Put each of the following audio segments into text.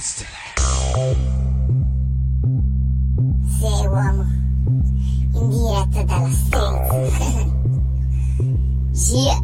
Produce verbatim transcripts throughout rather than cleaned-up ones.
Sei uomo, in diretta dalla street. Yeah.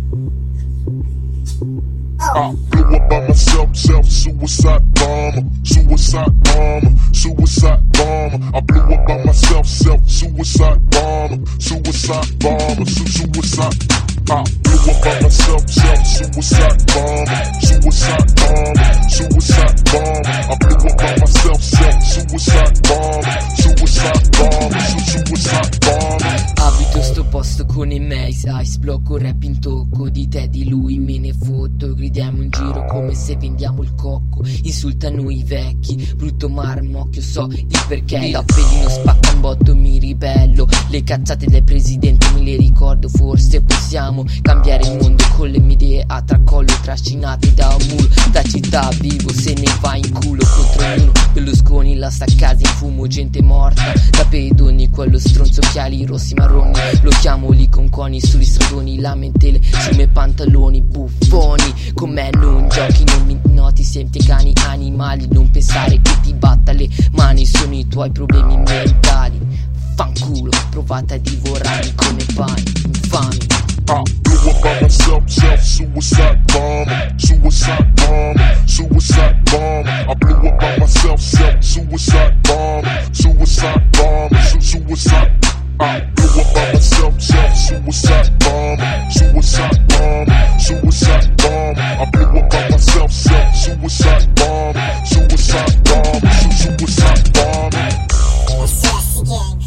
I blew up by myself, self, suicide bomber, suicide bomber, suicide bomber. I blew up by myself, self, suicide bomber, suicide bomber, su suicide. I blew up by myself, self, suicide bomber, suicide bomber, suicide bomber. I blew up by myself, self, suicide bomber, suicide bomber, su suicide bomber. Abito sto posto con i miei, sai, sblocco rap in tocco, di te di lui me ne fotto, gridiamo in giro come se vendiamo il cocco, insultano i vecchi, brutto marmocchio, so il perché, da pedino spacca un botto, mi ribello, le cazzate del presidente me le ricordo, forse possiamo cambiare il mondo con le mie idee a tracollo, trascinate da un muro, da città vivo se ne va in culo, contro ognuno, Berlusconi la sta a casa in fumo, gente morta, da pedoni, quello stronzo occhiali rossi marroni, lo chiamo lì con coni sugli stradoni, lamentele sui miei pantaloni, buffoni, con me non giochi, non mi noti, senti cani animali, non pensare che ti batta le mani, sono i tuoi problemi mentali, fanculo, provate a divorarmi come pani, infami. I blew up by myself, self, suicide bomber, suicide bomber, suicide bomber. I blew up by myself, self, suicide bomber, suicide bomber, su suicide. I blew up by myself, self, suicide bomber, suicide bomber, suicide bomber. I blew up by myself, self, suicide bomber, suicide bomber, su suicide bomber. S S Gang,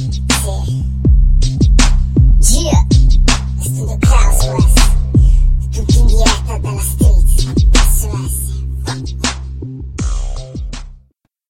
sì. Yeah. Studio Klaus West, tutti in diretta dalla street. S O S.